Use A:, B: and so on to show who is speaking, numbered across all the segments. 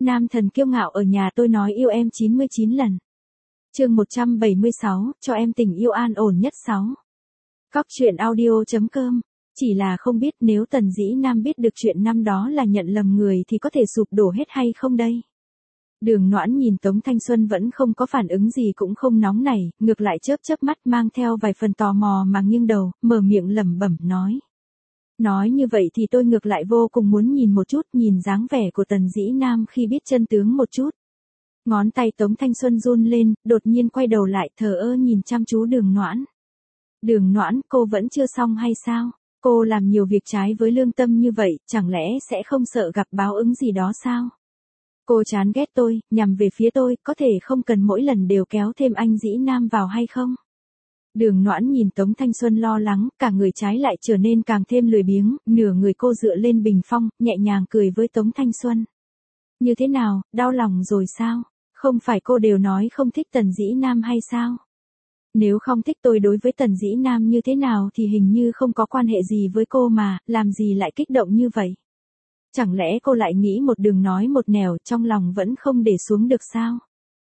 A: Nam thần kiêu ngạo ở nhà tôi nói yêu em 99 lần. Chương 176, cho em tình yêu an ổn nhất 6. Cóc truyện audio.com. Chỉ là không biết nếu Tần Dĩ Nam biết được chuyện năm đó là nhận lầm người thì có thể sụp đổ hết hay không đây? Đường Noãn nhìn Tống Thanh Xuân vẫn không có phản ứng gì, cũng không nóng nảy, ngược lại chớp chớp mắt mang theo vài phần tò mò mà nghiêng đầu, mở miệng lẩm bẩm nói. Nói như vậy thì tôi ngược lại vô cùng muốn nhìn một chút, nhìn dáng vẻ của Tần Dĩ Nam khi biết chân tướng một chút. Ngón tay Tống Thanh Xuân run lên, đột nhiên quay đầu lại thờ ơ nhìn chăm chú Đường Noãn. Đường Noãn, cô vẫn chưa xong hay sao? Cô làm nhiều việc trái với lương tâm như vậy, chẳng lẽ sẽ không sợ gặp báo ứng gì đó sao? Cô chán ghét tôi, nhằm về phía tôi, có thể không cần mỗi lần đều kéo thêm anh Dĩ Nam vào hay không? Đường Noãn nhìn Tống Thanh Xuân lo lắng, cả người trái lại trở nên càng thêm lười biếng, nửa người cô dựa lên bình phong, nhẹ nhàng cười với Tống Thanh Xuân. Như thế nào, đau lòng rồi sao? Không phải cô đều nói không thích Tần Dĩ Nam hay sao? Nếu không thích tôi đối với Tần Dĩ Nam như thế nào thì hình như không có quan hệ gì với cô mà, làm gì lại kích động như vậy? Chẳng lẽ cô lại nghĩ một đường nói một nẻo, trong lòng vẫn không để xuống được sao?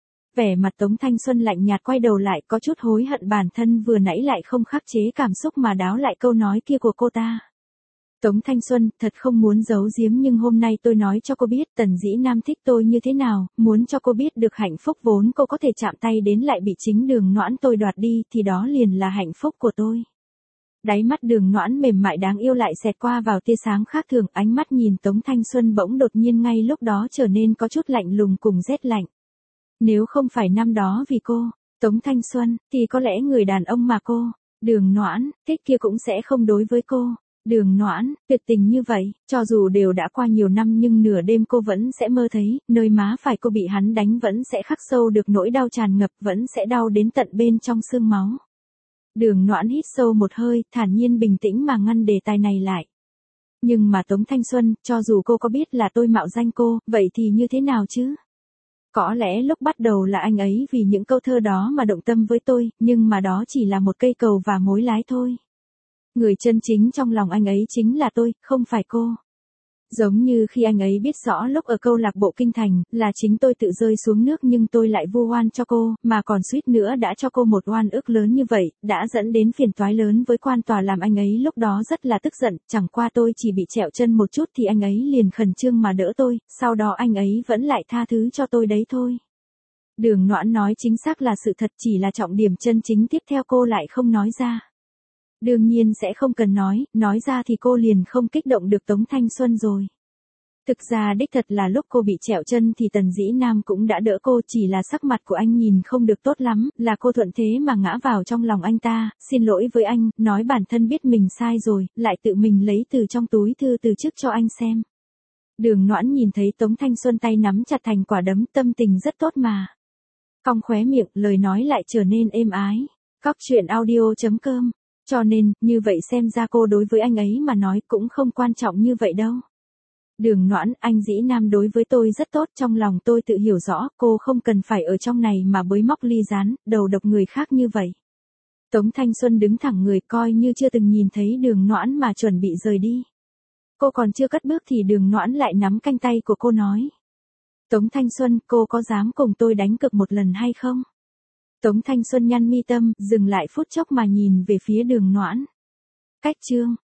A: Vẻ mặt Tống Thanh Xuân lạnh nhạt, quay đầu lại có chút hối hận bản thân vừa nãy lại không khắc chế cảm xúc mà đáo lại câu nói kia của cô ta. Tống Thanh Xuân, thật không muốn giấu giếm nhưng hôm nay tôi nói cho cô biết Tần Dĩ Nam thích tôi như thế nào, muốn cho cô biết được hạnh phúc vốn cô có thể chạm tay đến lại bị chính Đường Noãn tôi đoạt đi thì đó liền là hạnh phúc của tôi. Đáy mắt Đường Noãn mềm mại đáng yêu lại xẹt qua vào tia sáng khác thường, ánh mắt nhìn Tống Thanh Xuân bỗng đột nhiên ngay lúc đó trở nên có chút lạnh lùng cùng rét lạnh. Nếu không phải năm đó vì cô, Tống Thanh Xuân, thì có lẽ người đàn ông mà cô, Đường Noãn, thích kia cũng sẽ không đối với cô. Đường Noãn, tuyệt tình như vậy, cho dù đều đã qua nhiều năm nhưng nửa đêm cô vẫn sẽ mơ thấy, nơi má phải cô bị hắn đánh vẫn sẽ khắc sâu được nỗi đau tràn ngập, vẫn sẽ đau đến tận bên trong xương máu. Đường Noãn hít sâu một hơi, thản nhiên bình tĩnh mà ngăn đề tài này lại. Nhưng mà Tống Thanh Xuân, cho dù cô có biết là tôi mạo danh cô, vậy thì như thế nào chứ? Có lẽ lúc bắt đầu là anh ấy vì những câu thơ đó mà động tâm với tôi, nhưng mà đó chỉ là một cây cầu và mối lái thôi. Người chân chính trong lòng anh ấy chính là tôi, không phải cô. Giống như khi anh ấy biết rõ lúc ở câu lạc bộ Kinh Thành, là chính tôi tự rơi xuống nước nhưng tôi lại vu oan cho cô, mà còn suýt nữa đã cho cô một oan ức lớn như vậy, đã dẫn đến phiền toái lớn với quan tòa làm anh ấy lúc đó rất là tức giận, chẳng qua tôi chỉ bị trẹo chân một chút thì anh ấy liền khẩn trương mà đỡ tôi, sau đó anh ấy vẫn lại tha thứ cho tôi đấy thôi. Đường Noãn nói chính xác là sự thật, chỉ là trọng điểm chân chính tiếp theo cô lại không nói ra. Đương nhiên sẽ không cần nói ra thì cô liền không kích động được Tống Thanh Xuân rồi. Thực ra đích thật là lúc cô bị trẹo chân thì Tần Dĩ Nam cũng đã đỡ cô, chỉ là sắc mặt của anh nhìn không được tốt lắm, là cô thuận thế mà ngã vào trong lòng anh ta, xin lỗi với anh, nói bản thân biết mình sai rồi, lại tự mình lấy từ trong túi thư từ chức cho anh xem. Đường Noãn nhìn thấy Tống Thanh Xuân tay nắm chặt thành quả đấm, tâm tình rất tốt mà. Cong khóe miệng, lời nói lại trở nên êm ái. Cóc truyện audio.com. Cho nên, như vậy xem ra cô đối với anh ấy mà nói cũng không quan trọng như vậy đâu. Đường Noãn, anh Dĩ Nam đối với tôi rất tốt, trong lòng tôi tự hiểu rõ, cô không cần phải ở trong này mà bới móc ly gián, đầu độc người khác như vậy. Tống Thanh Xuân đứng thẳng người, coi như chưa từng nhìn thấy Đường Noãn mà chuẩn bị rời đi. Cô còn chưa cất bước thì Đường Noãn lại nắm canh tay của cô nói. Tống Thanh Xuân, cô có dám cùng tôi đánh cược một lần hay không? Tống Thanh Xuân nhăn mi tâm, dừng lại phút chốc mà nhìn về phía Đường Noãn. Cách chương.